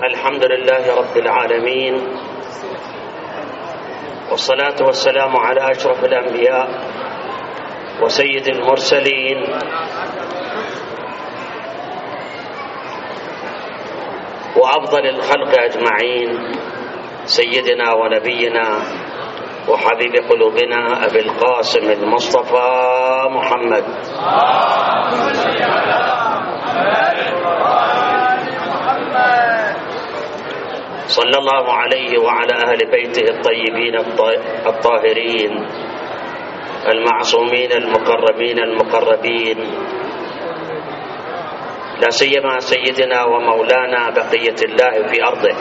الحمد لله رب العالمين، والصلاة والسلام على أشرف الأنبياء وسيد المرسلين وأفضل الخلق أجمعين، سيدنا ونبينا وحبيب قلوبنا أبي القاسم المصطفى محمد صلى الله عليه وعلى أهل بيته الطيبين الطاهرين المعصومين المكرمين المقربين، لا سيما سيدنا ومولانا بقية الله في أرضه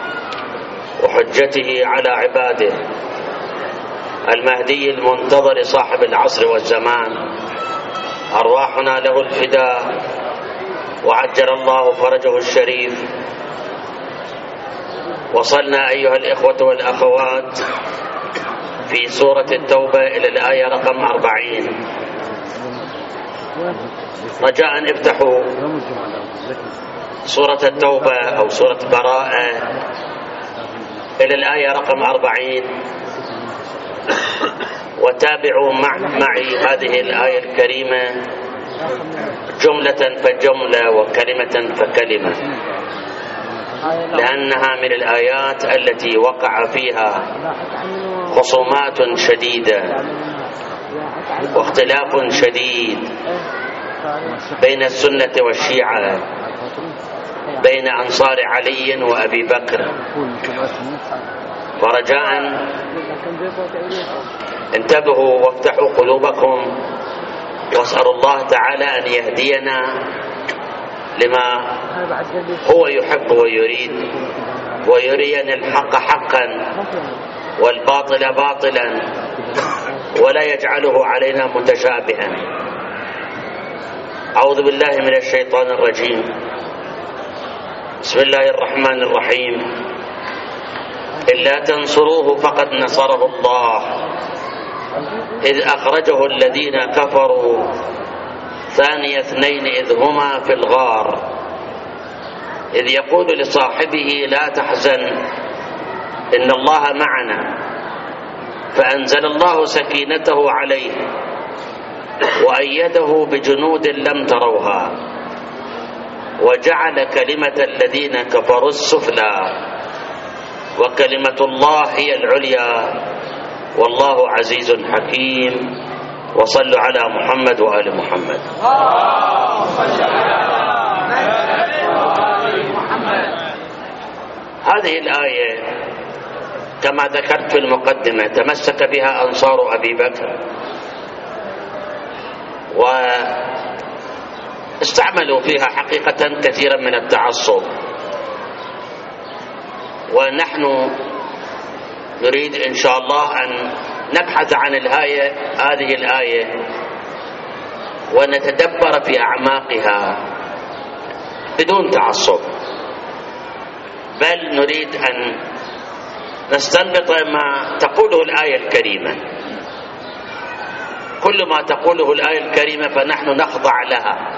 وحجته على عباده المهدي المنتظر صاحب العصر والزمان، أرواحنا له الفداء وعجل الله فرجه الشريف. وصلنا أيها الإخوة والأخوات في سورة التوبة إلى الآية رقم 40. رجاء افتحوا سورة التوبة أو سورة براءة إلى الآية رقم 40 وتابعوا معي هذه الآية الكريمة جملة فجملة وكلمة فكلمة، لأنها من الآيات التي وقع فيها خصومات شديدة واختلاف شديد بين السنة والشيعة، بين أنصار علي وأبي بكر. فرجاء انتبهوا وافتحوا قلوبكم، واسألوا الله تعالى أن يهدينا لما هو يحب ويريد، ويرينا الحق حقا والباطل باطلا، ولا يجعله علينا متشابها. أعوذ بالله من الشيطان الرجيم. بسم الله الرحمن الرحيم. إلا تنصروه فقد نصره الله إذ أخرجه الذين كفروا ثاني اثنين إذ هما في الغار إذ يقول لصاحبه لا تحزن إن الله معنا، فأنزل الله سكينته عليه وأيده بجنود لم تروها وجعل كلمة الذين كفروا السفلى وكلمة الله هي العليا والله عزيز حكيم. وصلوا على محمد وآل محمد. هذه الآية كما ذكرت في المقدمة تمسك بها أنصار أبي بكر، واستعملوا فيها حقيقة كثيرا من التعصب، ونحن نريد إن شاء الله أن نبحث عن هذه الآية ونتدبر في أعماقها بدون تعصب، بل نريد أن نستنبط ما تقوله الآية الكريمة. كل ما تقوله الآية الكريمة فنحن نخضع لها،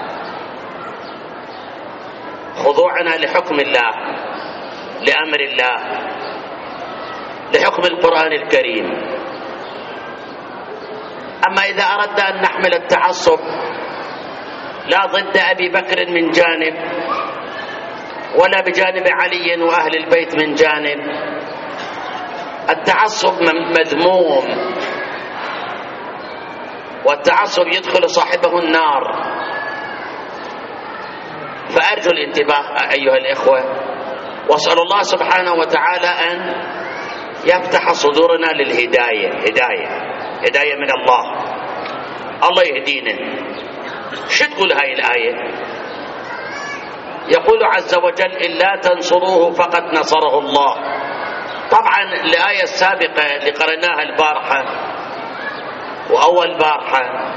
خضوعنا لحكم الله، لأمر الله، لحكم القرآن الكريم. أما إذا أردنا أن نحمل التعصب لا ضد أبي بكر من جانب ولا بجانب علي وأهل البيت من جانب، التعصب مذموم، والتعصب يدخل صاحبه النار. فأرجو الانتباه أيها الإخوة، وأسأل الله سبحانه وتعالى أن يفتح صدورنا للهداية، هداية من الله يهدينا. شو تقول هاي الآية؟ يقول عز وجل إلا تنصروه فقد نصره الله. طبعا الآية السابقة اللي قرأناها البارحة وأول بارحة،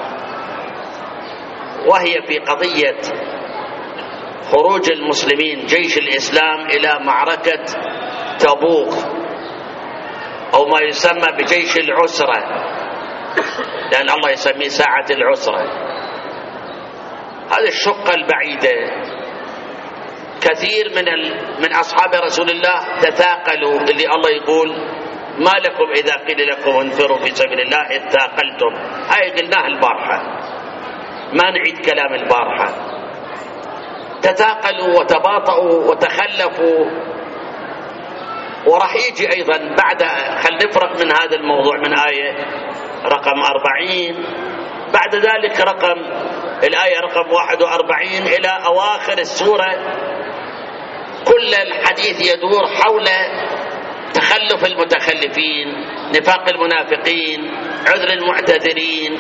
وهي في قضية خروج المسلمين جيش الإسلام إلى معركة تبوك أو ما يسمى بجيش العسرة، لأن الله يسميه ساعة العسرة. هذه الشقة البعيدة كثير من أصحاب رسول الله تثاقلوا، اللي الله يقول ما لكم إذا قيل لكم انفروا في سبيل الله إذ ثاقلتم. هاي قلناها البارحة، ما نعيد كلام البارحة. تثاقلوا وتباطؤوا وتخلفوا. وراح يجي أيضا بعد، خل نفرق من هذا الموضوع من آية رقم 40، بعد ذلك الآية رقم 41 إلى أواخر السورة، كل الحديث يدور حول تخلف المتخلفين، نفاق المنافقين، عذر المعتذرين.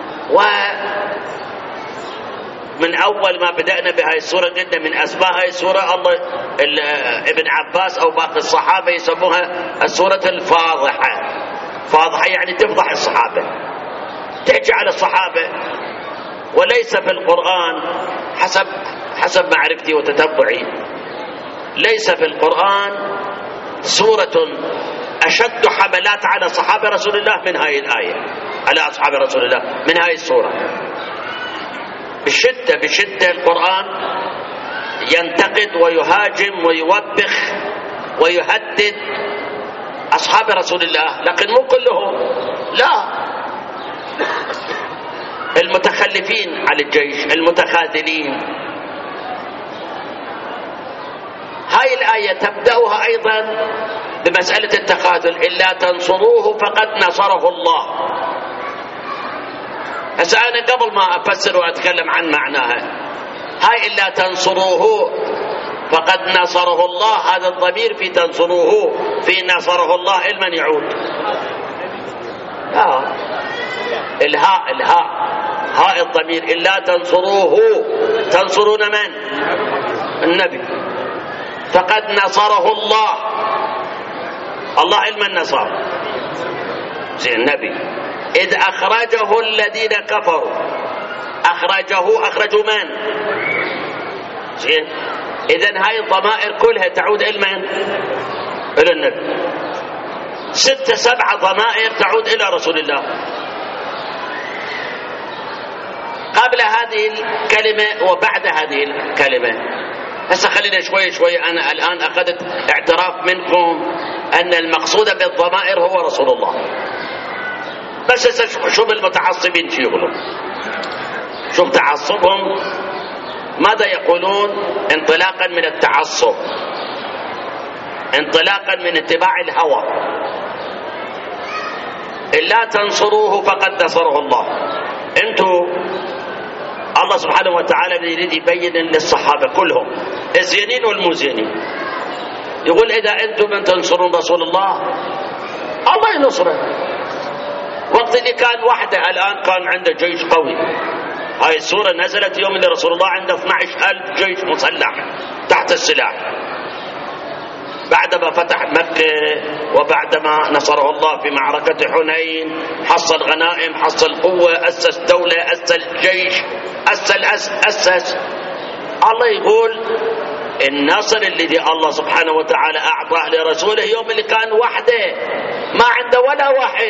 ومن أول ما بدأنا بهاي السورة قلنا من أسماء هاي السورة الله ابن عباس أو باقي الصحابة يسموها السورة الفاضحة. فاضحة يعني تفضح الصحابة، تحكي على الصحابة. وليس في القرآن حسب معرفتي وتتبعي، ليس في القرآن سورة أشد حملات على صحابة رسول الله من هاي الآية، على أصحاب رسول الله من هاي السورة. بشدة القرآن ينتقد ويهاجم ويوبخ ويهدد أصحاب رسول الله، لكن مو كلهم، لا، المتخلفين عن الجيش، المتخاذلين. هاي الآية تبدأها أيضا بمسألة التخاذل، إلا تنصروه فقد نصره الله. هسه أنا قبل ما أفسر وأتكلم عن معناها، هاي إلا تنصروه فقد نصره الله، هذا الضمير في تنصروه في نصره الله لمن يعود؟ هاء الضمير إلا تنصروه، تنصرون من؟ النبي. فقد نصره الله، الله لمن نصر؟ زي النبي. إذ أخرجه الذين كفروا، أخرجوا من؟ زين. إذن هاي الضمائر كلها تعود إلى من؟ إلى النبي. 6 7 ضمائر تعود إلى رسول الله. قبل هذه الكلمة وبعد هذه الكلمة. هسه خلينا شوي أنا الآن أخذت اعتراف منكم أن المقصود بالضمائر هو رسول الله. بس شوف المتعصبين شو شوف تعصبهم ماذا يقولون انطلاقا من التعصب، انطلاقا من اتباع الهوى. إلا تنصروه فقد نصره الله. انتوا الله سبحانه وتعالى يريد يبين للصحابة كلهم الزينين والمزينين، يقول إذا أنتم من تنصرون رسول الله الله ينصره. وقت اللي كان وحده، الآن كان عنده جيش قوي. هاي السورة نزلت يوم اللي رسول الله عنده 12,000 جيش مسلح تحت السلاح، بعدما فتح مكة وبعدما نصره الله في معركة حنين، حصل غنائم، حصل قوة، أسس دولة، أسس جيش، أسس. الله يقول النصر الذي الله سبحانه وتعالى أعطاه لرسوله يوم اللي كان وحده، ما عنده ولا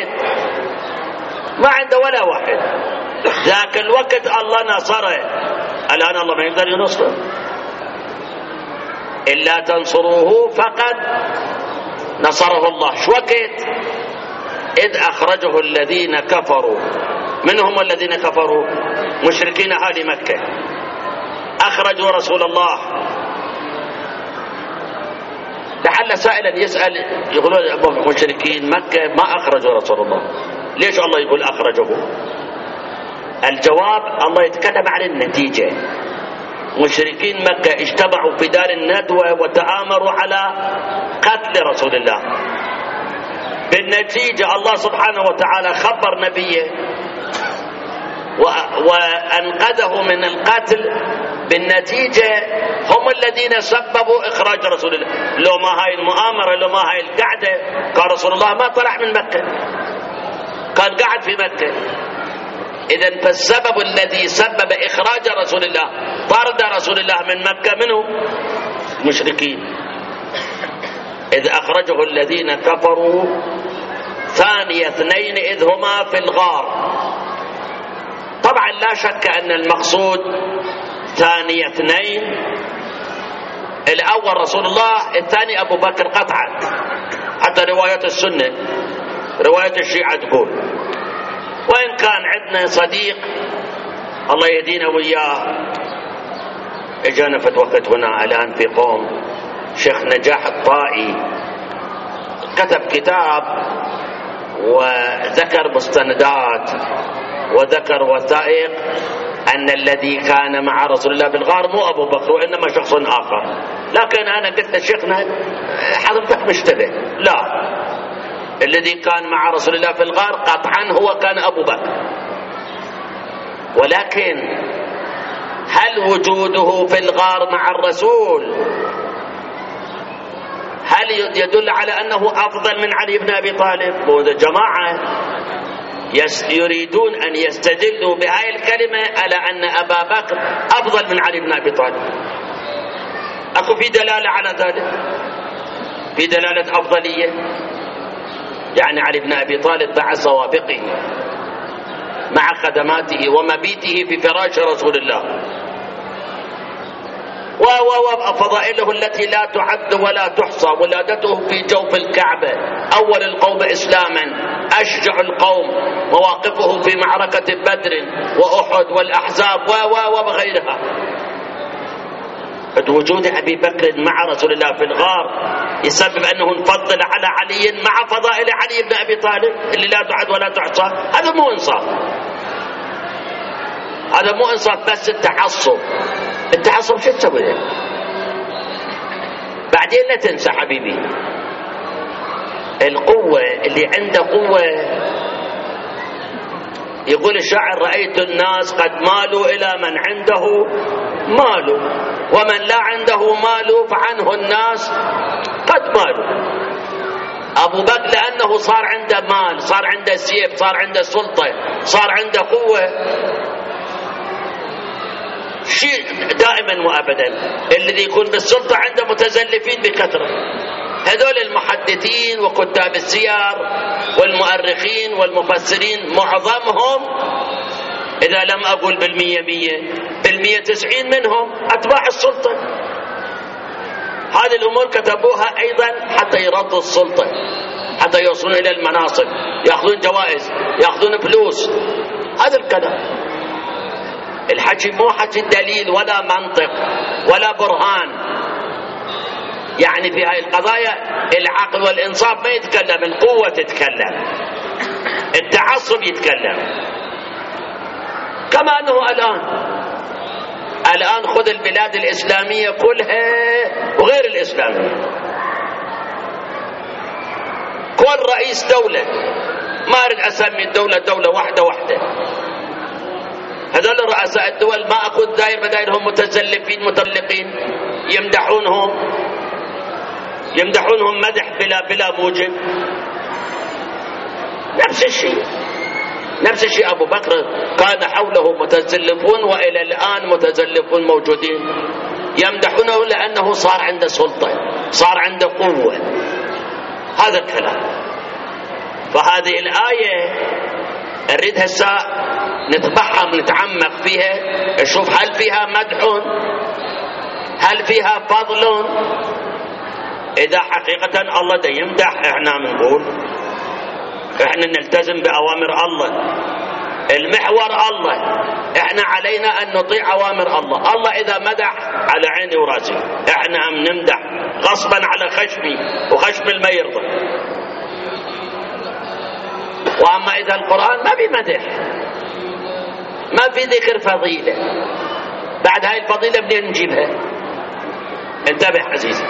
واحد. ذاك الوقت الله نصره، الآن الله ما يقدر ينصره. إلا تنصروه فقد نصره الله. شو وقت؟ إذ أخرجه الذين كفروا. من هم الذين كفروا؟ مشركين أهل مكة أخرجوا رسول الله. لعل سائلا يسأل يقولون مشركين مكة ما أخرجوا رسول الله، ليش الله يقول أخرجه؟ الجواب الله يتكلم عن النتيجة. مشركين مكة اجتمعوا في دار الندوة وتآمروا على قتل رسول الله. بالنتيجة الله سبحانه وتعالى خبر نبيه وأنقذه من القتل. بالنتيجة هم الذين سببوا إخراج رسول الله. لو ما هاي المؤامرة، لو ما هاي القعدة، كان رسول الله ما طلع من مكة، كان قاعد في مكة. إذن فالسبب الذي سبب إخراج رسول الله، طرد رسول الله من مكة، منه المشركين. إذ أخرجه الذين كفروا ثاني اثنين إذ هما في الغار. طبعا لا شك أن المقصود ثاني اثنين الأول رسول الله، الثاني أبو بكر قطعا. حتى رواية السنة، رواية الشيعة تقول. وإن كان عندنا صديق الله يهدينا وياه، اجانا في وقت هنا الآن في قوم، شيخ نجاح الطائي، كتب كتاب وذكر مستندات وذكر وثائق أن الذي كان مع رسول الله في الغار مو أبو بكر وإنما شخص آخر. لكن أنا قلت لشيخنا حضرتك مشتبه، لا، الذي كان مع رسول الله في الغار قطعا هو كان أبو بكر. ولكن هل وجوده في الغار مع الرسول هل يدل على أنه أفضل من علي بن أبي طالب؟ وهذا جماعة يريدون أن يستدلوا بهاي الكلمة على أن أبا بكر أفضل من علي بن أبي طالب. أكو في دلالة على ذلك، في دلالة أفضلية. يعني علي بن أبي طالب مع سوابقه، مع خدماته ومبيته في فراش رسول الله، وفضائله التي لا تعد ولا تحصى، ولادته في جوف الكعبة، أول القوم إسلاما، أشجع القوم، مواقفه في معركة بدر وأحد والأحزاب وغيرها. وجود أبي بكر مع رسول الله في الغار يسبب أنه نفضل على علي مع فضائل علي بن أبي طالب اللي لا تعد ولا تحصى. هذا مو إنصاف، هذا مو إنصاف. بس التعصب، التعصب شو تسوي له؟ بعدين لا تنسى حبيبي، القوة اللي عنده قوة، يقول الشاعر: رأيت الناس قد مالوا إلى من عنده مال، ومن لا عنده مال فعنه الناس قد مالوا. أبو بكر لأنه صار عنده مال، صار عنده سيف، صار عنده سلطة، صار عنده قوة، شيء دائما وأبدا الذي يكون بالسلطة عنده متزلفين بكثرة. هذول المحدثين وكتاب السير والمؤرخين والمفسرين معظمهم، إذا لم أقول بالمية مية، بالمية 90 منهم أتباع السلطة. هذه الأمور كتبوها أيضا حتى يرضوا السلطة، حتى يوصلون إلى المناصب، يأخذون جوائز، يأخذون فلوس. هذا الكلام. الحكي مو حكي دليل ولا منطق ولا برهان. يعني في هاي القضايا العقل والإنصاف ما يتكلم، القوة تتكلم، التعصب يتكلم. كما أنه الآن خذ البلاد الإسلامية كلها وغير الإسلامية، كل رئيس دولة، ما أريد أسمي الدولة دولة واحدة واحدة، هذول رؤساء الدول ما أخذ داير بدايرهم متزلفين مطلقين، يمدحونهم مدح بلا موجب. نفس الشيء أبو بكر كان حوله متزلفون، وإلى الآن متزلفون موجودين يمدحونه لأنه صار عنده سلطة، صار عنده قوة. هذا الكلام. فهذه الآية نريد هسه نتبحر نتعمق فيها، نشوف هل فيها مدح، هل فيها فضل. إذا حقيقة الله دا يمدح، احنا بنقول احنا نلتزم بأوامر الله، المحور الله، احنا علينا أن نطيع أوامر الله. الله إذا مدح على عيني وراسي، احنا هم نمدح غصبا على خشمي وخشم ما يرضى. وأما إذا القرآن ما في مدح، ما في ذكر فضيلة، بعد هاي الفضيلة منين نجيبها؟ انتبه عزيزي.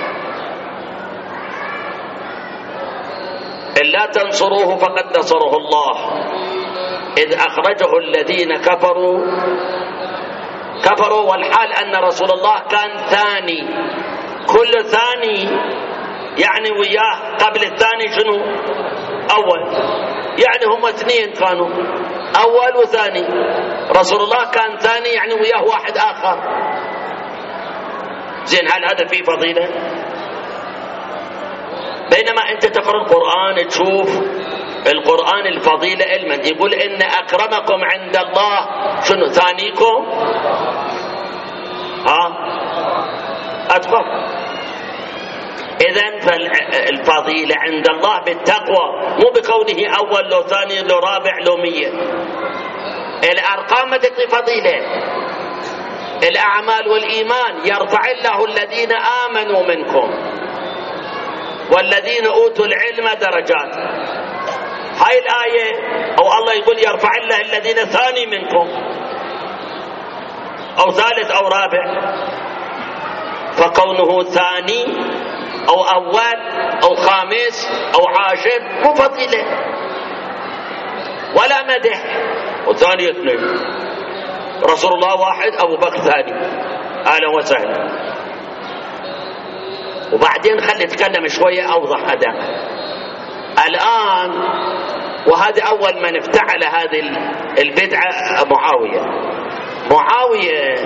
إلا تنصروه فقد نصره الله إذ أخرجه الذين كفروا والحال أن رسول الله كان ثاني، كل ثاني يعني وياه قبل الثاني شنو؟ أول، يعني هم اثنين كانوا، أول وثاني. رسول الله كان ثاني يعني وياه واحد آخر. زين، هل هذا فيه فضيلة؟ بينما أنت تقرأ القرآن تشوف القرآن الفضيلة علما، يقول إن أكرمكم عند الله شنو؟ ثانيكم أتقاكم. إذن فالفضيلة عند الله بالتقوى، مو بكونه أول لو ثاني لو رابع لو 100. الأرقام ما تكفي فضيلة. الأعمال والإيمان يرفع الله الذين آمنوا منكم والذين أوتوا العلم درجات. هاي الآية أو الله يقول يرفع الله الذين ثاني منكم أو ثالث أو رابع، فكونه ثاني أو أول أو خامس أو عاشر مو فضيلة ولا مدح. وثاني اثنين، رسول الله واحد، أبو بكر ثاني، أهلا وسهلا. وبعدين خلي نتكلم شوية أوضح هذا الآن. وهذا أول من افتعل هذه البدعة معاوية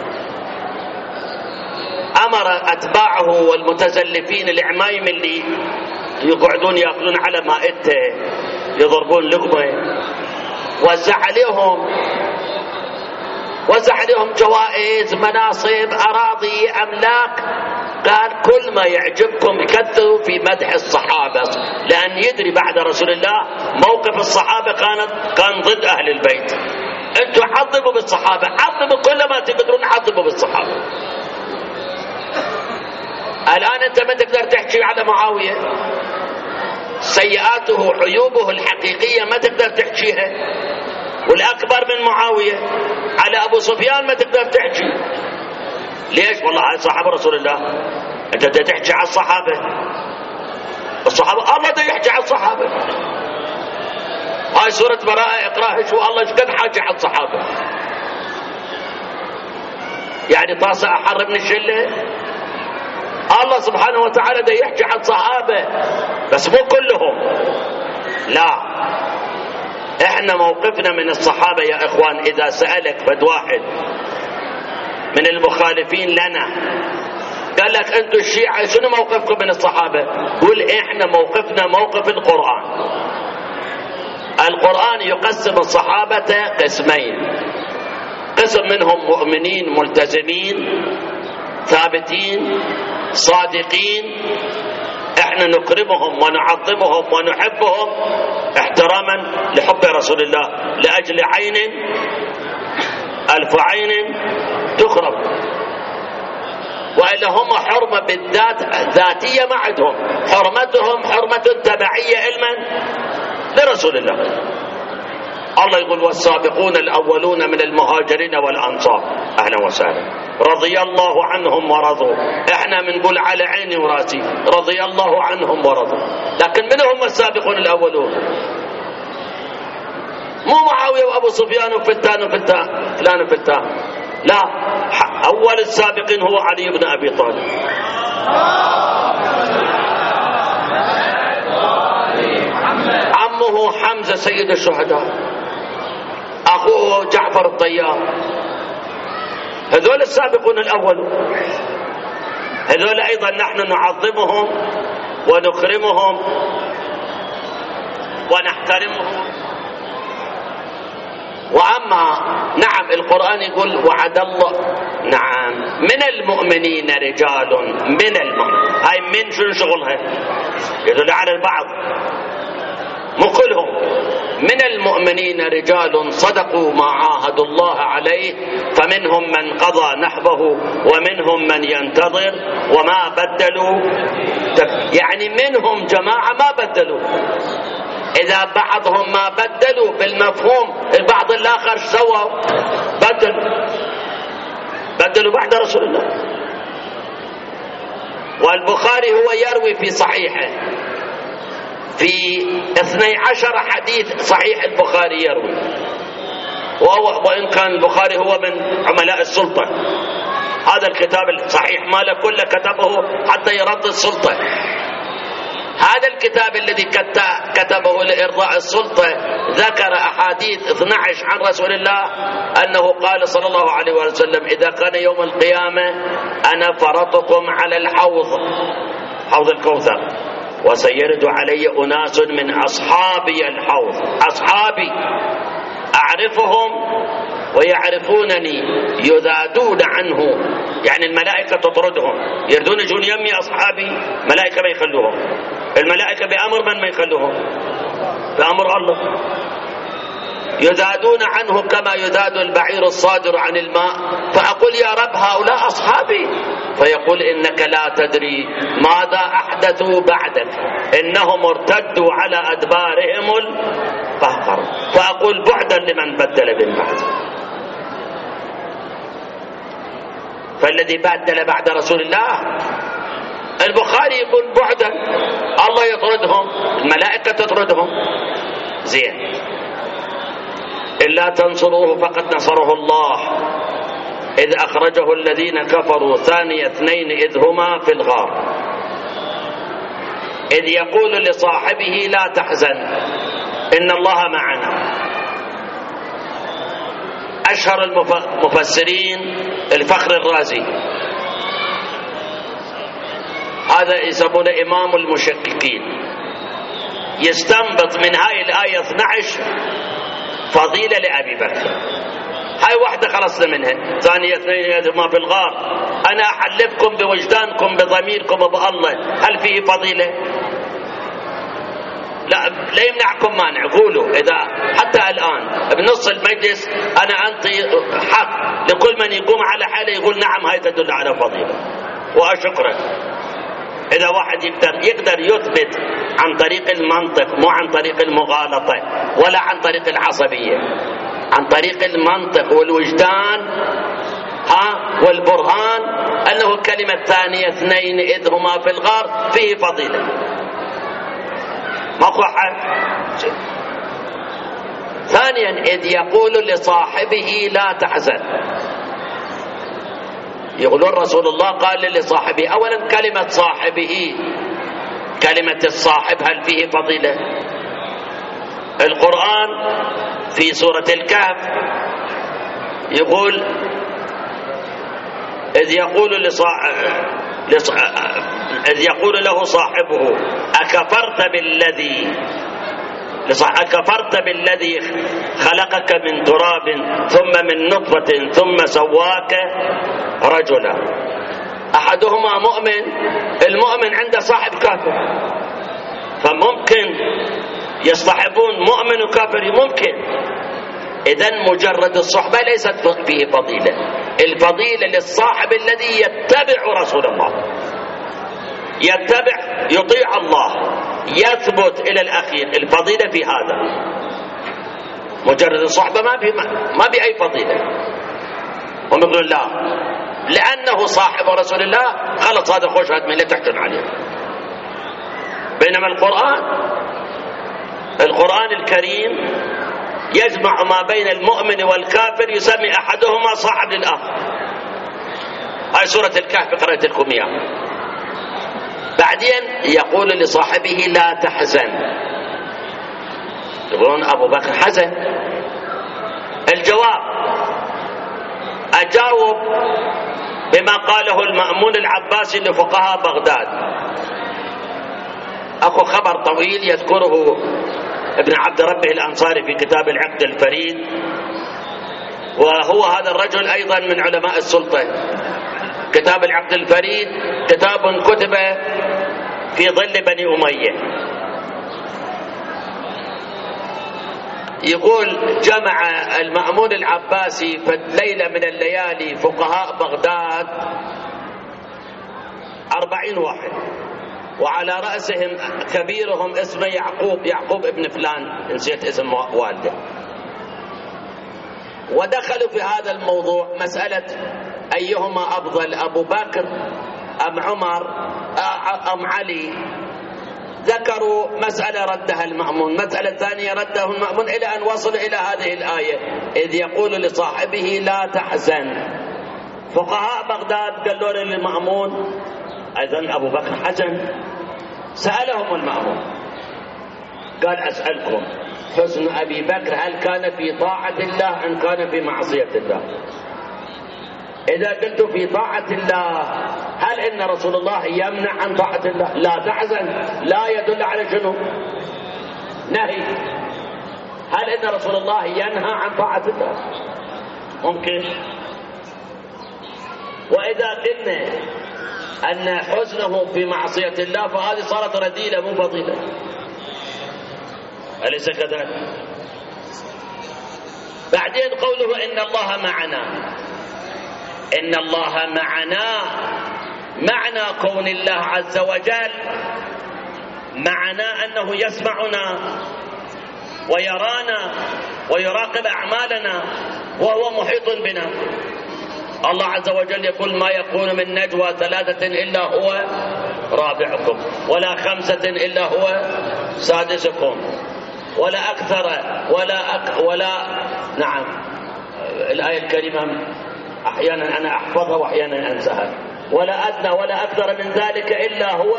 أمر أتباعه والمتزلفين العمايم اللي يقعدون يأكلون على مائدته يضربون لقمة، وزع عليهم جوائز، مناصب، أراضي، أملاك. قال كل ما يعجبكم كثروا في مدح الصحابة، لأن يدري بعد رسول الله موقف الصحابة كان ضد أهل البيت. أنتم عظموا بالصحابة، عظموا كل ما تقدرون، عظموا بالصحابة. الآن أنت ما تقدر تحكي على معاوية، سيئاته عيوبه الحقيقية ما تقدر تحكيها، والأكبر من معاوية على أبو سفيان ما تقدر تحكي. ليش؟ والله هاي صحابة رسول الله. أنت تحكي على الصحابة، الله ده يحكي على الصحابة. هاي سورة براءة اقراها، شو الله ايش قد حاكي على الصحابة. يعني طاسة أحر من الشلة. الله سبحانه وتعالى ده يحكي على الصحابة بس مو كلهم، لا. احنا موقفنا من الصحابة يا اخوان، اذا سألك فد واحد من المخالفين لنا قال لك انتم الشيعة شنو موقفكم من الصحابة؟ قل احنا موقفنا موقف القرآن. القرآن يقسم الصحابة قسمين، قسم منهم مؤمنين ملتزمين ثابتين صادقين، احنا نكرمهم ونعظمهم ونحبهم احتراما لحب رسول الله، لأجل عين ألف عين تخرب. وإلا هم حرمة بالذات ذاتية ما عندهم، حرمتهم حرمة تبعية علما لرسول الله. الله يقول والسابقون الأولون من المهاجرين والأنصار، أهلا وسهلا، رضي الله عنهم ورضوا. احنا بنقول على عيني وراسي رضي الله عنهم ورضوا، لكن من هم السابقون الأولون؟ مو معاوية وأبو سفيان وفتان فلان وفتان، لا. أول السابقين هو علي بن أبي طالب، عمه حمزة سيد الشهداء، أخوه جعفر الطيار. هذول السابقون الأولون، هذول أيضا نحن نعظمهم ونكرمهم ونحترمهم. وأما نعم القرآن يقول وعد الله، نعم، من المؤمنين رجال، من المؤمنين، هاي من شنو شغلها؟ يدل على البعض مو كلهم. من المؤمنين رجال صدقوا ما عاهدوا الله عليه فمنهم من قضى نحبه ومنهم من ينتظر وما بدلوا. يعني منهم جماعة ما بدلوا. إذا بعضهم ما بدلوا بالمفهوم، البعض الآخر سووا بدلوا بعد رسول الله. والبخاري هو يروي في صحيحه في 12 حديث صحيح البخاري يروي، وإن كان البخاري هو من عملاء السلطة، هذا الكتاب الصحيح ماله كله كتبه حتى يرد السلطة. هذا الكتاب الذي كتبه لإرضاء السلطة ذكر أحاديث 12 عن رسول الله أنه قال صلى الله عليه وسلم إذا كان يوم القيامة أنا فرطكم على الحوض، حوض الكوثر، وسيرد علي أناس من أصحابي الحوض، أصحابي أعرفهم ويعرفونني يذادون عنه، يعني الملائكة تطردهم، يردون يجون يمي أصحابي، ملائكة ما يخلوهم. الملائكة بأمر من ما يخلوهم؟ بأمر الله. يذادون عنه كما يذاد البعير الصادر عن الماء، فأقول يا رب هؤلاء أصحابي، فيقول إنك لا تدري ماذا أحدثوا بعدك، إنهم ارتدوا على أدبارهم القهقر، فأقول بعدا لمن بدل من بعد. فالذي بدل بعد رسول الله، البخاري يقول بعدا، الله يطردهم، الملائكة تطردهم. زين. إلا تنصروه فقد نصره الله إذ أخرجه الذين كفروا ثاني اثنين إذ هما في الغار إذ يقول لصاحبه لا تحزن إن الله معنا. أشهر المفسرين الفخر الرازي، هذا يسمونه إمام المشككين، يستنبط من هاي الآية 12 فضيلة لأبي بكر. هاي واحدة خلصنا منها، ثانية اثنين ما في الغار. أنا أحلفكم بوجدانكم بضميركم وبالله، هل فيه فضيلة؟ لا يمنعكم مانع، قولوا. إذا حتى الآن بنص المجلس أنا أنطي حق لكل من يقوم على حاله يقول نعم هاي تدل على فضيلة وأشكره. إذا واحد يقدر يثبت عن طريق المنطق، مو عن طريق المغالطة ولا عن طريق العصبية، عن طريق المنطق والوجدان والبرهان، أنه كلمة ثانية اثنين إذ هما في الغار فيه فضيلة. ماكو حد. ثانيا إذ يقول لصاحبه لا تحزن، يقولون رسول الله قال لصاحبه. أولا كلمة صاحبه، كلمة الصاحب هل فيه فضيلة؟ القرآن في سورة الكهف يقول إذ يقول له صاحبه أكفرت بالذي خلقك من تراب ثم من نطفة ثم سواك رجلا. أحدهما مؤمن، المؤمن عنده صاحب كافر، فممكن يصطحبون مؤمن وكافر، ممكن. إذن مجرد الصحبة ليست فيه فضيلة، الفضيلة للصاحب الذي يتبع رسول الله، يطيع الله، يثبت إلى الأخير، الفضيلة في هذا. مجرد الصحبة ما بأي فضيلة. ونقول لا، لأنه صاحب رسول الله خلص هذا خوش هذا من لا تحتن عليه. بينما القرآن الكريم يجمع ما بين المؤمن والكافر، يسمي أحدهما صاحب للآخر. هاي سورة الكهف قرأت لكم إياها. بعدين يقول لصاحبه لا تحزن، يقولون أبو بكر حزن. الجواب أجاوب بما قاله المأمون العباسي لفقهاء بغداد. أكو خبر طويل يذكره ابن عبد ربه الأنصاري في كتاب العقد الفريد، وهو هذا الرجل أيضا من علماء السلطة. كتاب العقد الفريد كتاب كتب في ظل بني أمية. يقول جمع المأمون العباسي في ليلة من الليالي فقهاء بغداد 40 واحد، وعلى رأسهم كبيرهم اسمه يعقوب ابن فلان، نسيت اسم والده. ودخلوا في هذا الموضوع مسألة أيهما أفضل، أبو بكر أم عمر أم علي. ذكروا مسألة ردها المأمون، مسألة ثانية رده المأمون، إلى أن وصلوا إلى هذه الآية إذ يقول لصاحبه لا تحزن. فقهاء بغداد قالوا للمأمون أيضا أبو بكر حزن. سألهم المأمون قال أسألكم، حزن أبي بكر هل كان في طاعة الله أم كان في معصية الله؟ إذا قلت في طاعة الله، هل إن رسول الله يمنع عن طاعة الله؟ لا تحزن لا يدل على شنو؟ نهي. هل إن رسول الله ينهى عن طاعة الله؟ ممكن. وإذا قلنا أن حزنه في معصية الله فهذه صارت رذيلة مو فضيلة، أليس كذلك؟ بعدين قوله إن الله معنا، إن الله معنا، معنى كون الله عز وجل معنا أنه يسمعنا ويرانا ويراقب أعمالنا وهو محيط بنا. الله عز وجل يقول ما يكون من نجوى ثلاثة إلا هو رابعكم ولا خمسة إلا هو سادسكم ولا أكثر ولا نعم. الآية الكريمة أحيانا أنا أحفظها وأحيانا أنساها. ولا أدنى ولا أكثر من ذلك إلا هو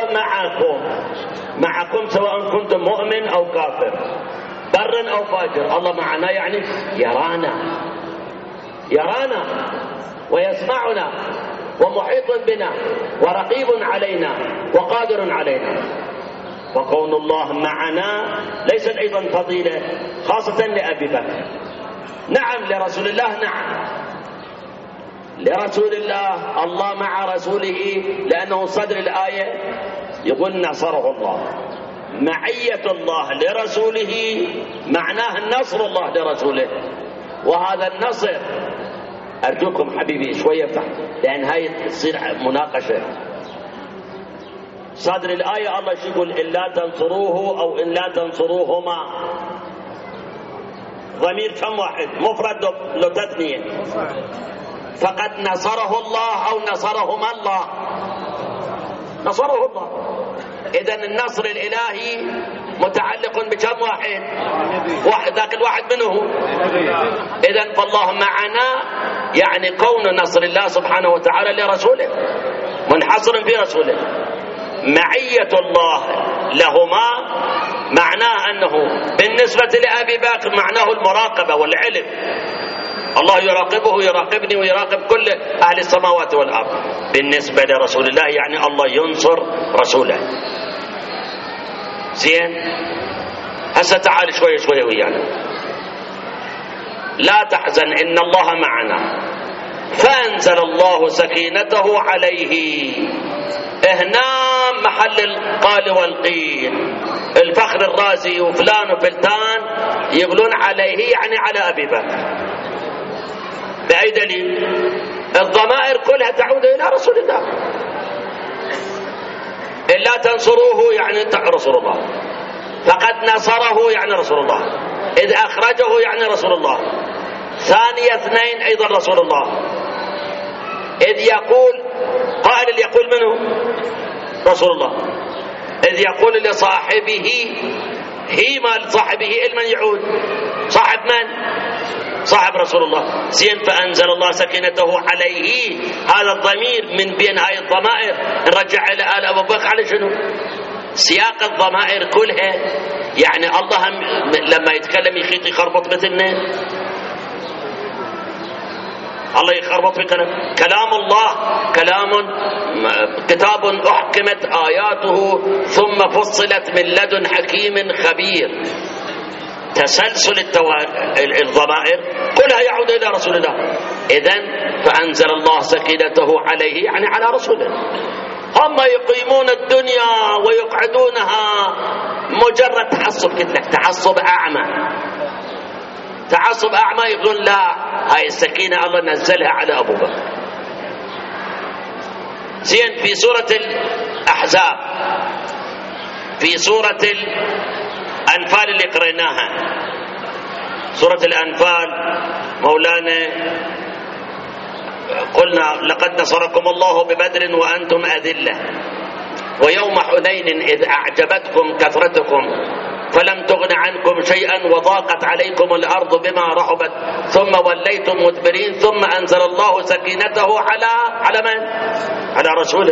معكم سواء كنتم مؤمن أو كافر بر أو فاجر. الله معنا يعني يرانا ويسمعنا ومحيط بنا ورقيب علينا وقادر علينا. وكون الله معنا ليست أيضا فضيلة خاصة لأبي بكر. نعم لرسول الله، نعم لرسول الله، الله مع رسوله، لأنه صدر الآية يقول نصره الله. معية الله لرسوله معناه النصر الله لرسوله، وهذا النصر أرجوكم حبيبي شوية تحت لأن هاي تصير مناقشة. صدر الآية الله يقول إن لا تنصروه أو إن لا تنصروهما، ضمير كم واحد؟ مفرد لو تثنية. فقد نصره الله أو نصرهما الله؟ نصره الله. إذن النصر الإلهي متعلق بكم واحد ذاك الواحد منه. إذن فالله معنا يعني كون نصر الله سبحانه وتعالى لرسوله منحصر في رسوله. معية الله لهما معناه أنه بالنسبة لأبي بكر معناه المراقبة والعلم. الله يراقبه يراقبني ويراقب كل أهل السماوات والأرض. بالنسبة لرسول الله يعني الله ينصر رسوله. زين، هسه تعال شوية ويانا. لا تحزن إن الله معنا فأنزل الله سكينته عليه. هنا محل القال والقيل. الفخر الرازي وفلان وفلتان يقولون عليه يعني على أبي بكر. بأي دليل؟ الضمائر كلها تعود إلى رسول الله. إلا تنصروه يعني رسول الله، فقد نصره يعني رسول الله، إذ أخرجه يعني رسول الله، ثاني اثنين أيضا رسول الله، إذ يقول قائل اللي يقول منه رسول الله، إذ يقول لصاحبه هي مال صاحبه المن يعود صاحب من؟ صاحب رسول الله. زين، فأنزل الله سكينته عليه. هذا الضمير من بين هاي الضمائر نرجع إلى آل أبو بكر على شنو؟ سياق الضمائر كلها يعني الله لما يتكلم يخيط يخربط مثلنا. الله يخربط في كلام الله كتاب أحكمت آياته ثم فصلت من لدن حكيم خبير. تسلسل الضمائر كلها يعود إلى رسول الله. إذن فأنزل الله سكينته عليه يعني على رسوله. هم يقيمون الدنيا ويقعدونها مجرد تعصب، قلت لك تعصب أعمى، تعصب أعمى. يقولون لا، هاي السكينة الله نزلها على أبو بكر. زين، في سورة الأحزاب، في سورة الأنفال اللي قريناها، سورة الأنفال مولانا قلنا لقد نصركم الله ببدر وأنتم أذلة ويوم حنين إذ أعجبتكم كثرتكم فلم تغن عنكم شيئا وضاقت عليكم الأرض بما رحبت ثم وليتم مدبرين ثم أنزل الله سكينته على من؟ على رسوله،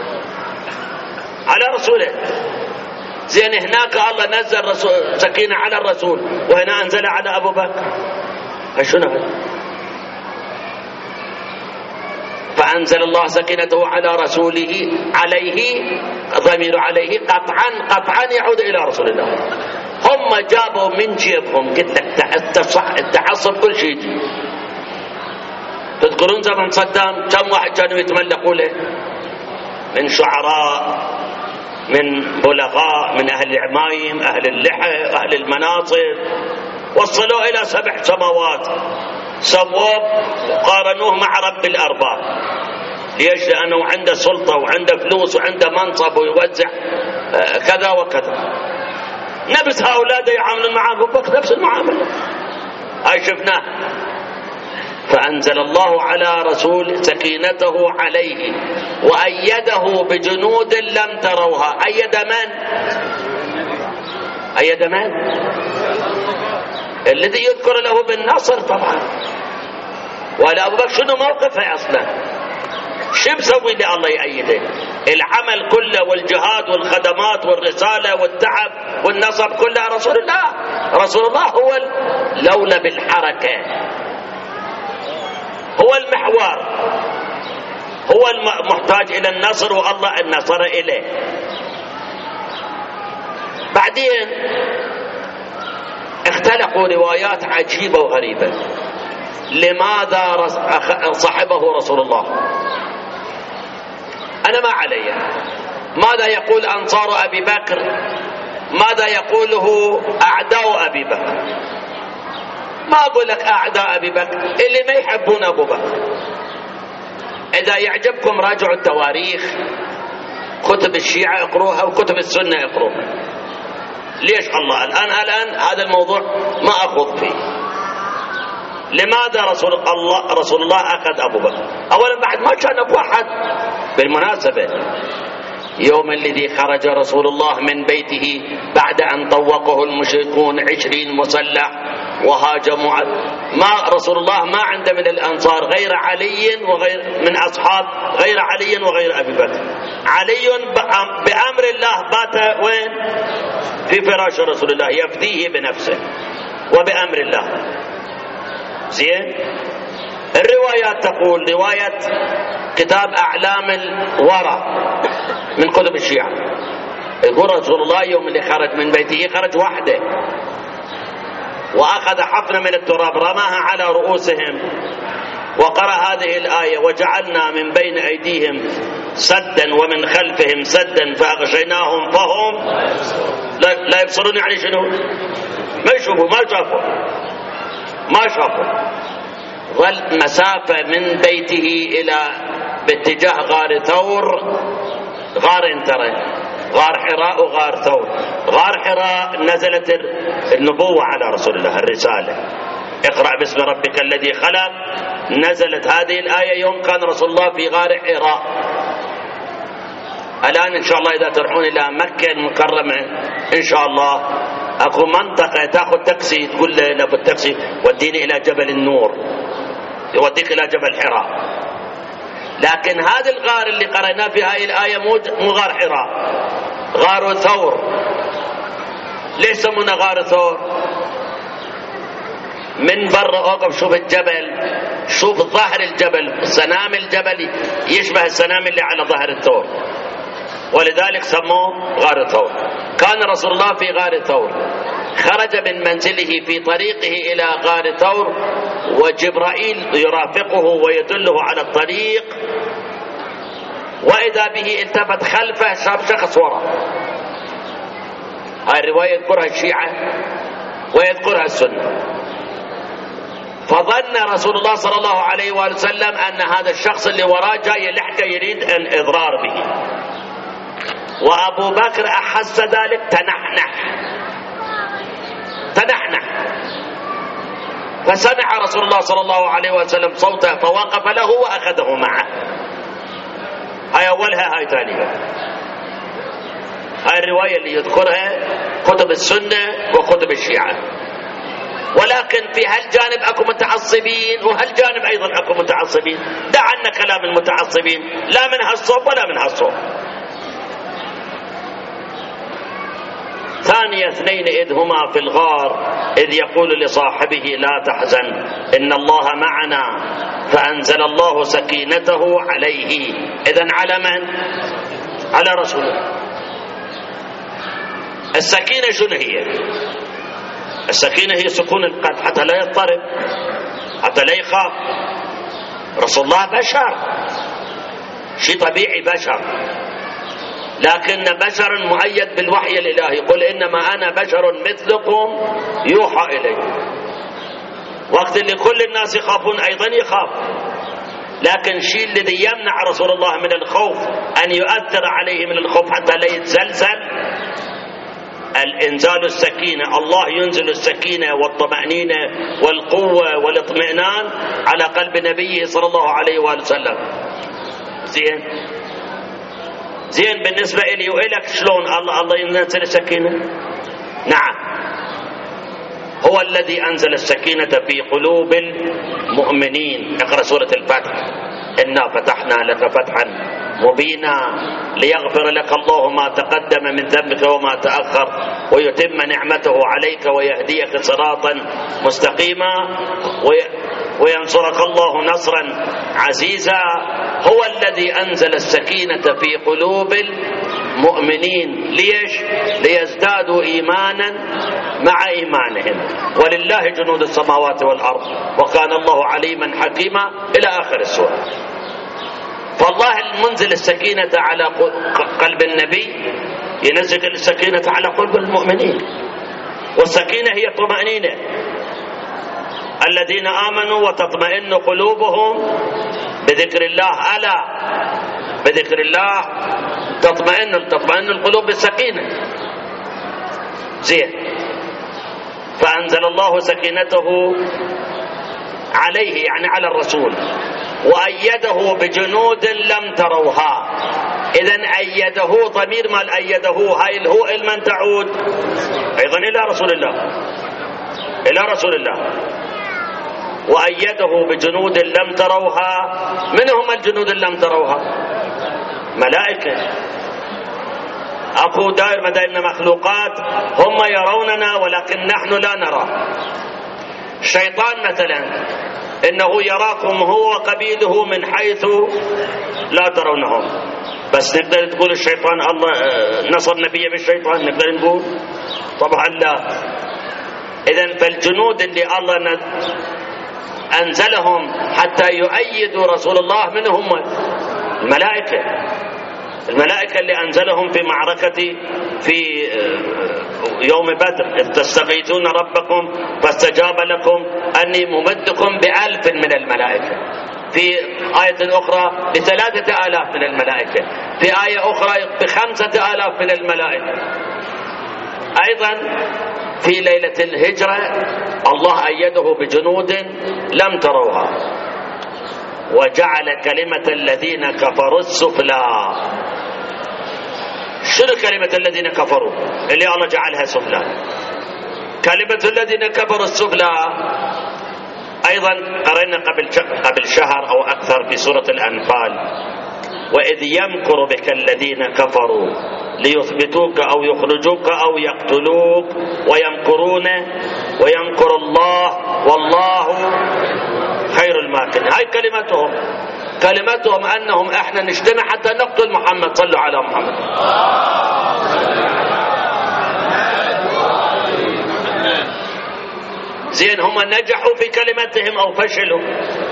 على رسوله. زين، هناك الله نزل سكينة على الرسول وهنا أنزل على أبو بكر. شنو هذا؟ فأنزل الله سكينته على رسوله، عليه ضمير عليه قطعا يعود إلى رسول الله. هم جابوا من جيبهم، قلت لك التعصب كل شيء يجي. تذكرون زمن صدام كم واحد كانوا يتملقوا له من شعراء، من بلغاء، من أهل العمايم، أهل اللحى، أهل المناصب، وصلوا إلى 7 سماوات، سووه قارنوه مع رب الأرباب. ليش؟ لأنه عنده سلطة وعنده فلوس وعنده منصب ويوزع كذا وكذا. نفس هؤلاء يعاملون مع أبو بكر نفس المعاملة، هاي شفناه. فأنزل الله على رسول سكينته عليه وأيده بجنود لم تروها. أيد من؟ أيد من؟ الذي يذكر له بالنصر طبعا. ولا أبو بكر شنو موقفه أصلا؟ شو بسوي لي الله يأيده؟ العمل كله والجهاد والخدمات والرسالة والتعب والنصب كله رسول الله. رسول الله هو لولا بالحركة، هو المحور، هو المحتاج إلى النصر والله النصر إليه. بعدين اختلقوا روايات عجيبة وغريبة. لماذا صحبه رسول الله؟ أنا ما علي. ماذا يقول أنصار أبي بكر؟ ماذا يقوله أعداء أبي بكر؟ ما أقول لك أعداء أبي بكر، اللي ما يحبون أبو بكر. إذا يعجبكم راجعوا التواريخ، كتب الشيعة اقروها وكتب السنة اقروها. ليش الله الآن هذا الموضوع ما أخوض فيه. لماذا رسول الله أخذ أبو بكر؟ أولا بعد ما كان بواحد. بالمناسبة يوم الذي خرج رسول الله من بيته بعد أن طوقه المشركون 20 مسلح وهاجموا، ما رسول الله ما عنده من الأنصار غير علي وغير من أصحاب غير علي وغير أبي بكر. علي بأمر الله بات وين؟ في فراش رسول الله يفديه بنفسه وبأمر الله. زين. الروايات تقول، رواية كتاب أعلام الورى من كتب الشيعة، يقول رسول الله يوم اللي خرج من بيته خرج وحده وأخذ حفنة من التراب رماها على رؤوسهم وقرأ هذه الآية: وجعلنا من بين أيديهم سدا ومن خلفهم سدا فأغشيناهم فهم لا يبصرون. يعني شنو؟ ما يشوفوا، ما شافوا. ظل مسافة من بيته إلى باتجاه غار ثور، غار ترى غار حراء وغار ثور. غار حراء نزلت النبوة على رسول الله، الرسالة: اقرأ باسم ربك الذي خلق. نزلت هذه الآية يوم كان رسول الله في غار حراء. الآن إن شاء الله إذا تروحون إلى مكة المكرمة إن شاء الله أكو منطقة تأخذ تاكسي، تقول له أبو التاكسي وديني إلى جبل النور، يوديك إلى جبل حراء. لكن هذا الغار اللي قرأناه في هذه الآية مو غار حراء، غار ثور. ليش سمونا غار ثور؟ من برا اوقف شوف الجبل، شوف ظهر الجبل، سنام الجبل يشبه السنام اللي على ظهر الثور، ولذلك سموه غار ثور. كان رسول الله في غار ثور، خرج من منزله في طريقه إلى غار ثور وجبرائيل يرافقه ويدله على الطريق، وإذا به التفت خلفه شاف شخص وراء. هاي الرواية يذكرها الشيعة ويذكرها السنة. فظن رسول الله صلى الله عليه وآله وسلم أن هذا الشخص اللي وراه جاي لحقه يريد الإضرار به، وأبو بكر أحس ذلك، تنحنح. فسمع رسول الله صلى الله عليه وسلم صوته فوقف له وأخذه معه. هاي أولها، هاي ثانيها. هاي الرواية اللي يذكرها كتب السنة وكتب الشيعة. ولكن في هالجانب أكو متعصبين وهالجانب أيضا أكو متعصبين. دع عنا كلام المتعصبين، لا من هالصوب ولا من هالصوب. ثاني اثنين إذ هما في الغار إذ يقول لصاحبه لا تحزن إن الله معنا فأنزل الله سكينته عليه. إذن على من؟ على رسوله. السكينة شنو هي؟ السكينة هي سكون القلب حتى لا يضطرب، حتى لا يخاف. رسول الله بشر، شيء طبيعي بشر، لكن بشر مؤيد بالوحي الإلهي. قل إنما أنا بشر مثلكم يوحى إلي. وقت اللي كل الناس يخافون أيضا يخاف، لكن الشيء الذي يمنع رسول الله من الخوف أن يؤثر عليه من الخوف حتى لا يتزلزل الإنزال السكينة. الله ينزل السكينة والطمأنينة والقوة والاطمئنان على قلب نبيه صلى الله عليه وآله وسلم. زين بالنسبة إلي وإلك شلون الله ينزل السكينة؟ نعم، هو الذي أنزل السكينة في قلوب المؤمنين. اقرأ سورة الفتح: إنا فتحنا لك فتحا مبينا ليغفر لك الله ما تقدم من ذنبك وما تأخر ويتم نعمته عليك ويهديك صراطا مستقيما وينصرك الله نصرا عزيزا. هو الذي أنزل السكينة في قلوب المؤمنين. ليش؟ ليزدادوا إيمانا مع إيمانهم. ولله جنود السماوات والأرض وكان الله عليما حكيما إلى آخر السورة. فالله المنزل السكينة على قلب النبي ينزل السكينة على قلب المؤمنين. والسكينة هي الطمأنينة. الذين آمنوا وتطمئن قلوبهم بذكر الله. ألا بذكر الله تطمئن القلوب بالسكينة. زين. فأنزل الله سكينته عليه يعني على الرسول وأيده بجنود لم تروها. إذن أيده ضمير مال أيده هاي الهو من تعود أيضا إلى رسول الله، إلى رسول الله. وأيده بجنود لم تروها. من هم الجنود لم تروها؟ ملائكة. أكو دائر مدائن مخلوقات هم يروننا ولكن نحن لا نرى. الشيطان مثلا إنه يراكم هو وقبيله من حيث لا ترونهم. بس نقدر تقول الشيطان الله نصر نبيه بالشيطان؟ نقدر نقول؟ طبعا لا. إذن فالجنود اللي الله أنزلهم حتى يؤيدوا رسول الله منهم الملائكة. الملائكة اللي أنزلهم في معركة في يوم بدر: إذ تستغيثون ربكم فاستجاب لكم أني ممدكم ب1000 من الملائكة. في آية أخرى ب3000 من الملائكة. في آية أخرى ب5000 من الملائكة. أيضا في ليلة الهجرة الله أيده بجنود لم تروها وجعل كلمة الذين كفروا السفلى. شنو كلمة الذين كفروا اللي الله جعلها سفلى؟ كلمة الذين كفروا السفلى أيضا قرأنا قبل شهر أو أكثر في سورة الأنفال: وإذ يمكر بك الذين كفروا ليثبتوك أو يخرجوك أو يقتلوك ويمكرون ويمكر الله والله خير الماكرين. هاي كلمتهم أنهم إحنا نجتمع حتى نقتل محمد. صلوا على محمد. زين، هم نجحوا في كلمتهم أو فشلوا؟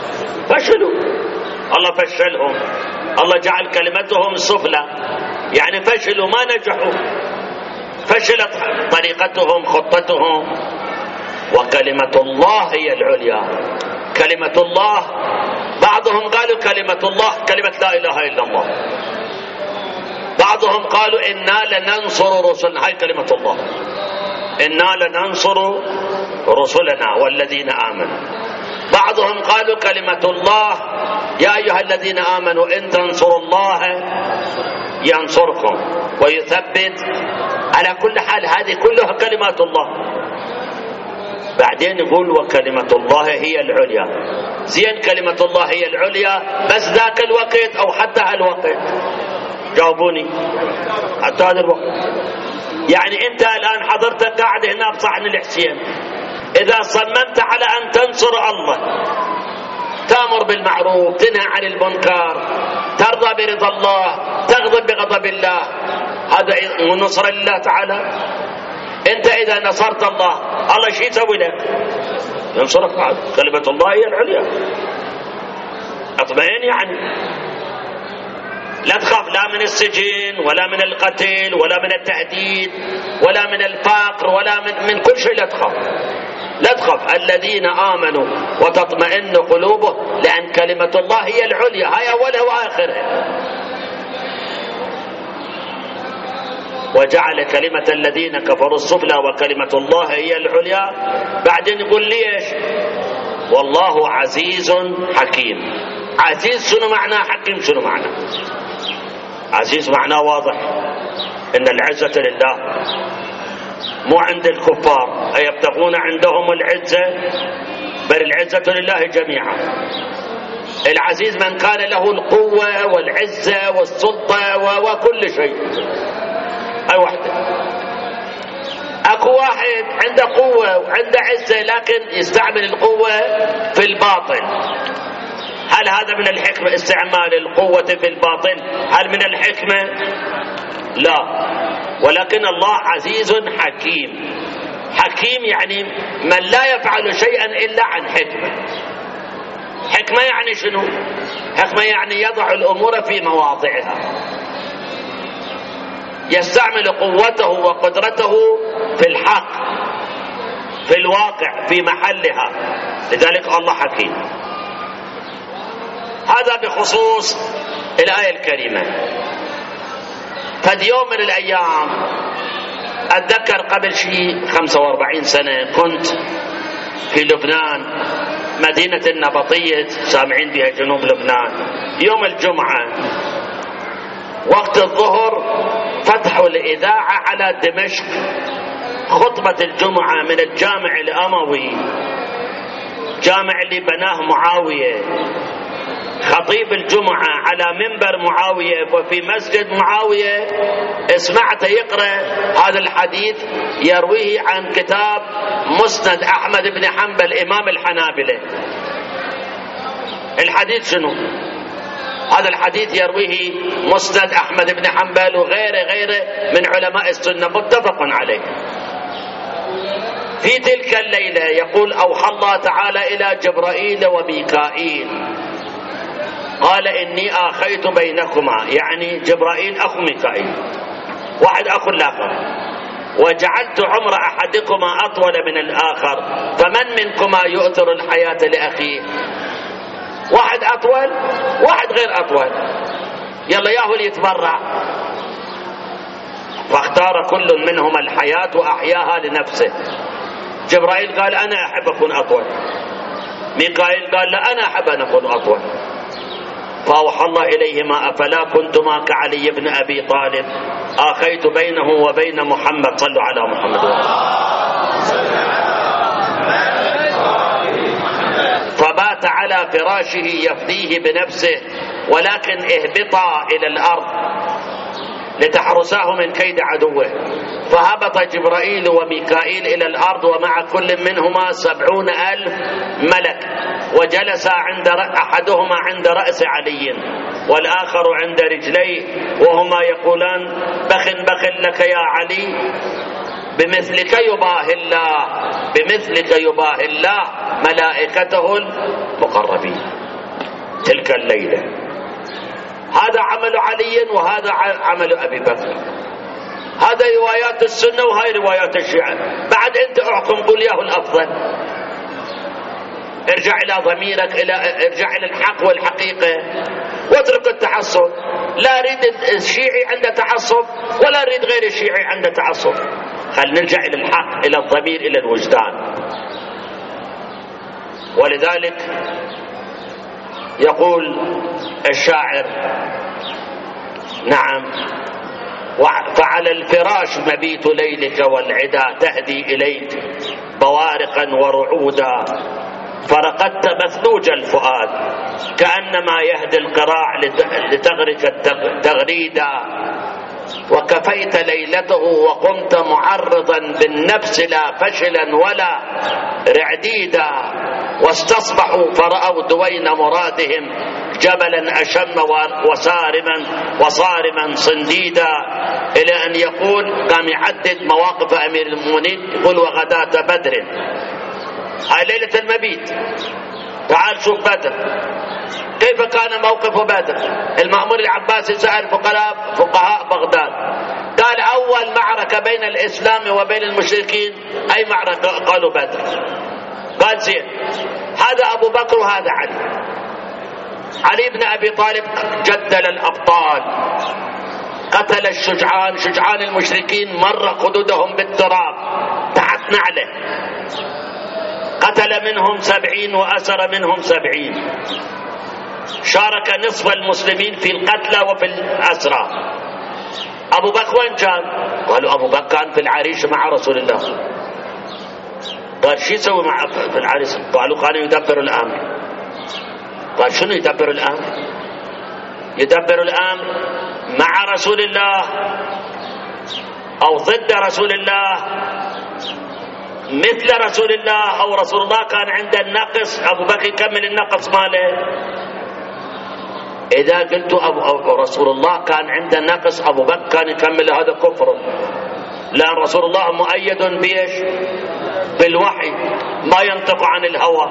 الله فشلهم. الله جعل كلمتهم سفلى يعني فشلوا، ما نجحوا، فشلت طريقتهم خطتهم. وكلمة الله هي العليا. كلمة الله بعضهم قالوا كلمة الله كلمة لا إله إلا الله. بعضهم قالوا إنا لننصر رسلنا. هاي كلمة الله: إنا لننصر رسلنا والذين آمنوا. بعضهم قالوا كلمة الله: يا أيها الذين آمنوا إن تنصروا الله ينصركم ويثبت. على كل حال هذه كلها كلمات الله. بعدين يقول وكلمة الله هي العليا. زين، كلمة الله هي العليا بس ذاك الوقت أو حتى هالوقت؟ جاوبوني. حتى هذا الوقت يعني أنت الآن حضرتك قاعد هنا بصحن الحسين، إذا صممت على أن تنصر الله، تأمر بالمعروف، تنهى عن المنكر، ترضى برضا الله، تغضب بغضب الله، هذا نصر لله تعالى. أنت إذا نصرت الله، الله شو يسوي لك؟ ينصرك بعد. كلمة الله هي العليا. اطمئن يعني لا تخاف لا من السجن ولا من القتل ولا من التهديد ولا من الفقر ولا من كل شيء. لا تخاف الذين آمنوا وتطمئن قلوبهم لأن كلمة الله هي العليا، هي أولها وآخرها. وجعل كلمة الذين كفروا السفلى وكلمة الله هي العليا. بعدين يقول ليش؟ والله عزيز حكيم. عزيز شنو معناه؟ حكيم شنو معناه؟ عزيز معناه واضح، إن العزة لله مو عند الكفار، أيبتغون عندهم العزة؟ بل العزة لله جميعا. العزيز من كان له القوة والعزة والسلطة وكل شيء. أي واحدة. أكو واحد عنده قوة وعنده عزة لكن يستعمل القوة في الباطل. هل هذا من الحكمة استعمال القوة في الباطل؟ هل من الحكمة؟ لا. ولكن الله عزيز حكيم. حكيم يعني من لا يفعل شيئا إلا عن حكمة. حكمة يعني شنو؟ حكمة يعني يضع الأمور في مواضعها، يستعمل قوته وقدرته في الحق في الواقع في محلها. لذلك الله حكيم. هذا بخصوص الآية الكريمة. فد يوم من الأيام أتذكر قبل شيء 45 سنة كنت في لبنان، مدينة النبطية سامعين بها جنوب لبنان. يوم الجمعة وقت الظهر فتحوا الإذاعة على دمشق خطبة الجمعة من الجامع الأموي، جامع اللي بناه معاوية. خطيب الجمعة على منبر معاوية وفي مسجد معاوية اسمعته يقرأ هذا الحديث يرويه عن كتاب مسند أحمد بن حنبل إمام الحنابلة. الحديث شنو؟ هذا الحديث يرويه مسند أحمد بن حنبل وغيره من علماء السنة متفق عليه. في تلك الليلة يقول أوحى الله تعالى إلى جبرائيل وميكائيل قال إني آخيت بينكما، يعني جبرائيل أخو ميكائيل، واحد أخو الآخر، وجعلت عمر أحدكما أطول من الآخر، فمن منكما يؤثر الحياة لأخيه؟ واحد أطول واحد غير أطول، يلا ياهو اللي يتبرع. فاختار كل منهما الحياة وأحياها لنفسه. جبرائيل قال أنا أحب أكون أطول، ميكائيل قال لا أنا أحب أن أكون أطول. فأوحى الله إليهما أفلا كنتما كعلي بن أبي طالب آخيت بينه وبين محمد. صلوا على محمد. فبات على فراشه يفديه بنفسه، ولكن اهبطا إلى الأرض لتحرساه من كيد عدوه. فهبط جبرائيل وميكائيل إلى الأرض ومع كل منهما 70,000 ملك، وجلس أحدهما عند رأس علي والآخر عند رجليه، وهما يقولان بخ لك يا علي، بمثلك يباهي الله، بمثلك يباهي الله ملائكته المقربين. تلك الليلة هذا عمل علي وهذا عمل أبي بكر. هذا روايات السنة وهاي روايات الشيعة. بعد أنت احكم قل ياهو الأفضل. ارجع إلى ضميرك، ارجع إلى الحق والحقيقة واترك التعصب. لا أريد الشيعي عنده تعصب ولا أريد غير الشيعي عنده تعصب. خل نرجع إلى الحق، إلى الضمير، إلى الوجدان. ولذلك يقول الشاعر نعم فعلى الفراش مبيت ليلك والعدا تهدي إليك بوارقا ورعودا، فرقدت مثلوج الفؤاد كأنما يهدي القراع لتغرق التغريدا، وكفيت ليلته وقمت معرضا بالنفس لا فشلا ولا رعديدا، واستصبحوا فرأوا دوين مرادهم جبلا أشم وصارما صنديدا، إلى أن يقول قام يعدد مواقف أمير المؤمنين يقول وغداة بدر. هاي ليلة المبيت. تعال شوف بدر كيف كان موقف بدر؟ المأمون العباسي سأل فقهاء بغداد، قال أول معركة بين الإسلام وبين المشركين أي معركة؟ قالوا بدر. قال زين، هذا أبو بكر وهذا علي بن أبي طالب جدل الأبطال، قتل شجعان المشركين، مر خدودهم بالتراب تحت نعله، قتل منهم 70 وأسر منهم 70، شارك نصف المسلمين في القتلى وفي الأسرى. أبو بكر وين كان؟ قالوا أبو بكر كان في العريش مع رسول الله. قال شو يسوي في العريش؟ قالوا كان يدبر الأمر. قال شنو يدبر الأمر؟ يدبر الأمر مع رسول الله أو ضد رسول الله، مثل رسول الله أو رسول الله كان عنده النقص، أبو بكر يكمل النقص ماله. إذا قلت أبو رسول الله كان عنده نقص، أبو بكر كان يكمل، هذا كفر، لأن رسول الله مؤيد بيش؟ بالوحي، ما ينطق عن الهوى،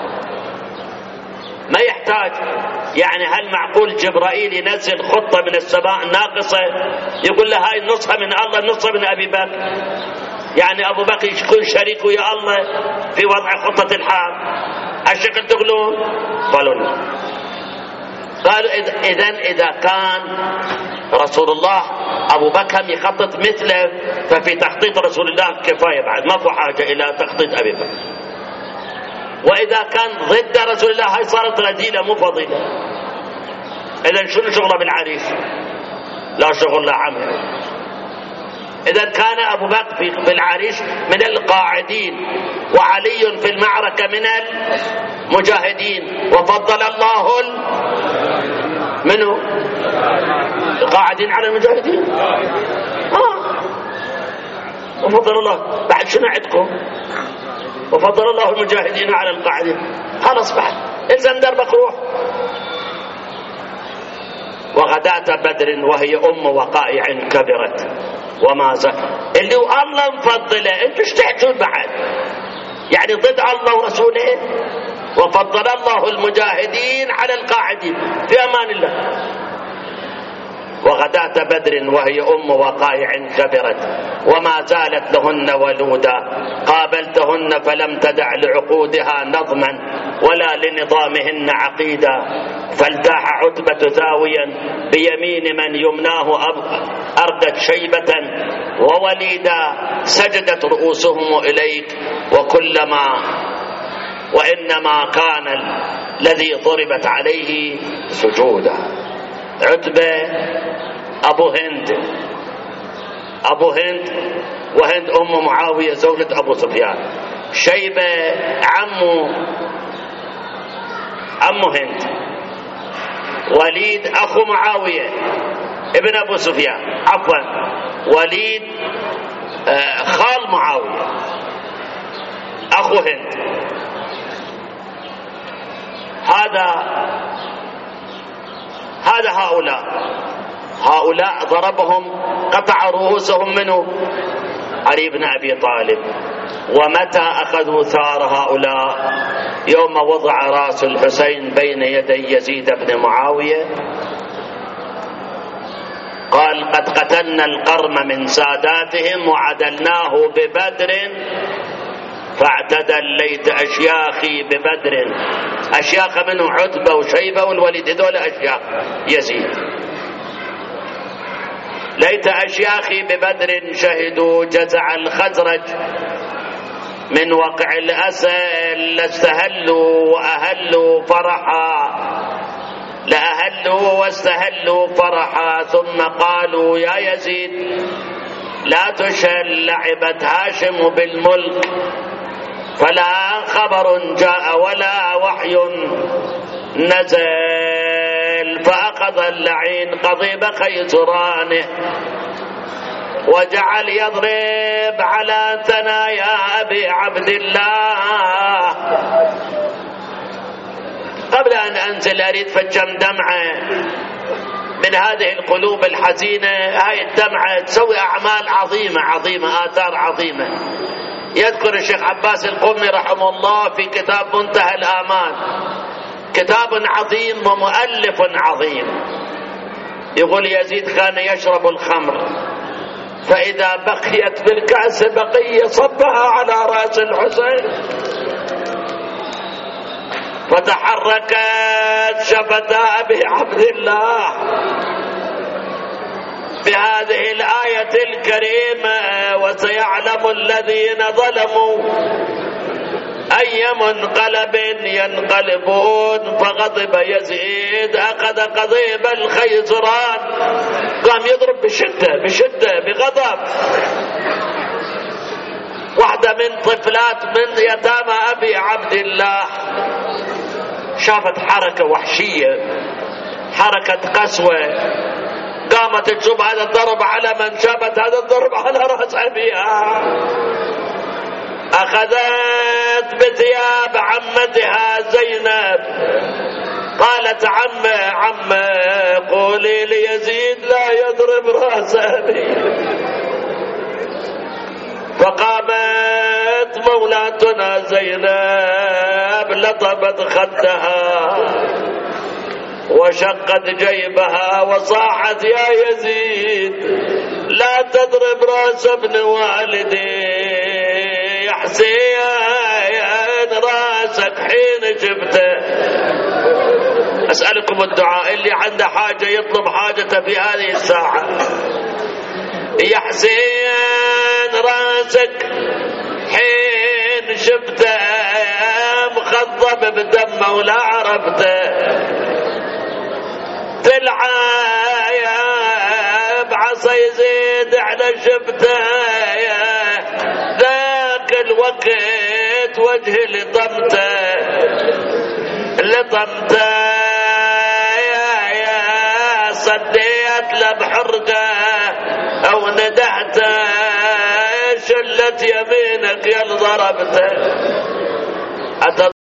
ما يحتاج. يعني هل معقول جبرائيل ينزل خطة من السماء ناقصة يقول له هاي نصها من الله نصها من أبي بكر؟ يعني أبو بكر يكون شريك ويا الله في وضع خطة الحال؟ الشكل تقولون؟ قالوا لا. قالوا إذا كان رسول الله أبو بكر يخطط مثله، ففي تخطيط رسول الله كفاية، بعد ما في حاجة إلى تخطيط أبي بكر. وإذا كان ضد رسول الله هاي صارت رذيلة مو فضيلة. إذن شنو شغله بالعريش؟ لا شغل لا عمل. إذا كان أبو بكر في العريش من القاعدين، وعلي في المعركة من المجاهدين، وفضل الله منه القاعدين على المجاهدين. وفضل الله، بعد شنو عندكم؟ وفضل الله المجاهدين على القاعدين. خلاص بعد الزم دربك روح. وغداة بدر وهي وقائع كبرت وما زال، اللي الله مفضله، انتوا ايش تحجون بعد؟ يعني ضد الله ورسوله. وفضل الله المجاهدين على القاعدين، في امان الله. وغداة بدر وهي وقائع كبرت وما زالت لهن ولودا، قابلتهن فلم تدع لعقودها نظما ولا لنظامهن عقيدا، فالتاح عتبة ثاويا بيمين من يمناه أرقت شيبة ووليدا، سجدت رؤوسهم إليك وإنما كان الذي ضربت عليه سجودا. عتبة أبو هند وهند أم معاوية زوجة أبو سفيان، شيبة عمو هند، وليد أخو معاوية ابن أبو سفيان، عفوا وليد خال معاوية أخو هند. هذا هؤلاء ضربهم، قطع رؤوسهم منه علي بن أبي طالب. ومتى أخذوا ثار هؤلاء؟ يوم وضع رأس الحسين بين يدي يزيد بن معاوية، قال قد قتلنا القرم من ساداتهم وعدلناه ببدر فاعتدى الليت أشياخي ببدر. أشياخ منهم عتبة وشيبة والوليد، هذول أشياخ يزيد. ليت أشياخي ببدر شهدوا جزع الخزرج من وقع الأسى لاستهلوا وأهلوا فرحا، لأهلوا واستهلوا فرحا، ثم قالوا يا يزيد لا تشل لعبت هاشم بالملك، فلا خبر جاء ولا وحي نزل، فأخذ اللعين قضيب خيزرانه وجعل يضرب على ثنايا أبي عبد الله. قبل أن أنزل أريد فجم دمعة من هذه القلوب الحزينة. هاي الدمعة تسوي أعمال عظيمة آثار عظيمة. يذكر الشيخ عباس القمي رحمه الله في كتاب منتهى الآمال، كتاب عظيم ومؤلف عظيم. يقول يزيد كان يشرب الخمر، فإذا بقيت بالكأس بقية صبها على رأس الحسين، فتحركت شفتا أبي عبد الله بهذه الآية الكريمة: وسيعلم الذين ظلموا أي منقلب ينقلبون. فغضب يزيد، أخذ قضيب الخيزران، قام يضرب بشدة بغضب. واحدة من طفلات من يتامى أبي عبد الله شافت حركة وحشية، حركة قسوة، قامت تشوف هذا الضرب على من، شافت هذا الضرب على رأس أبيها، أخذت بثياب عمتها زينب، قالت عم قولي ليزيد لا يضرب رأس أبي. فقامت مولاتنا زينب لطمت خدها وشقت جيبها وصاحت: يا يزيد لا تضرب رأس ابن والدي، يا حسين راسك حين شفته. أسألكم الدعاء، اللي عنده حاجة يطلب حاجته في هذه الساعة. يا حسين راسك حين شفته مخضب بدمه ولا عرفته، تلعب عصا يزيد على شفته، ذاك الوقت وجهي لطمته يا صديت له بحرقه او ندهته، شلت يمينك يا ضربته.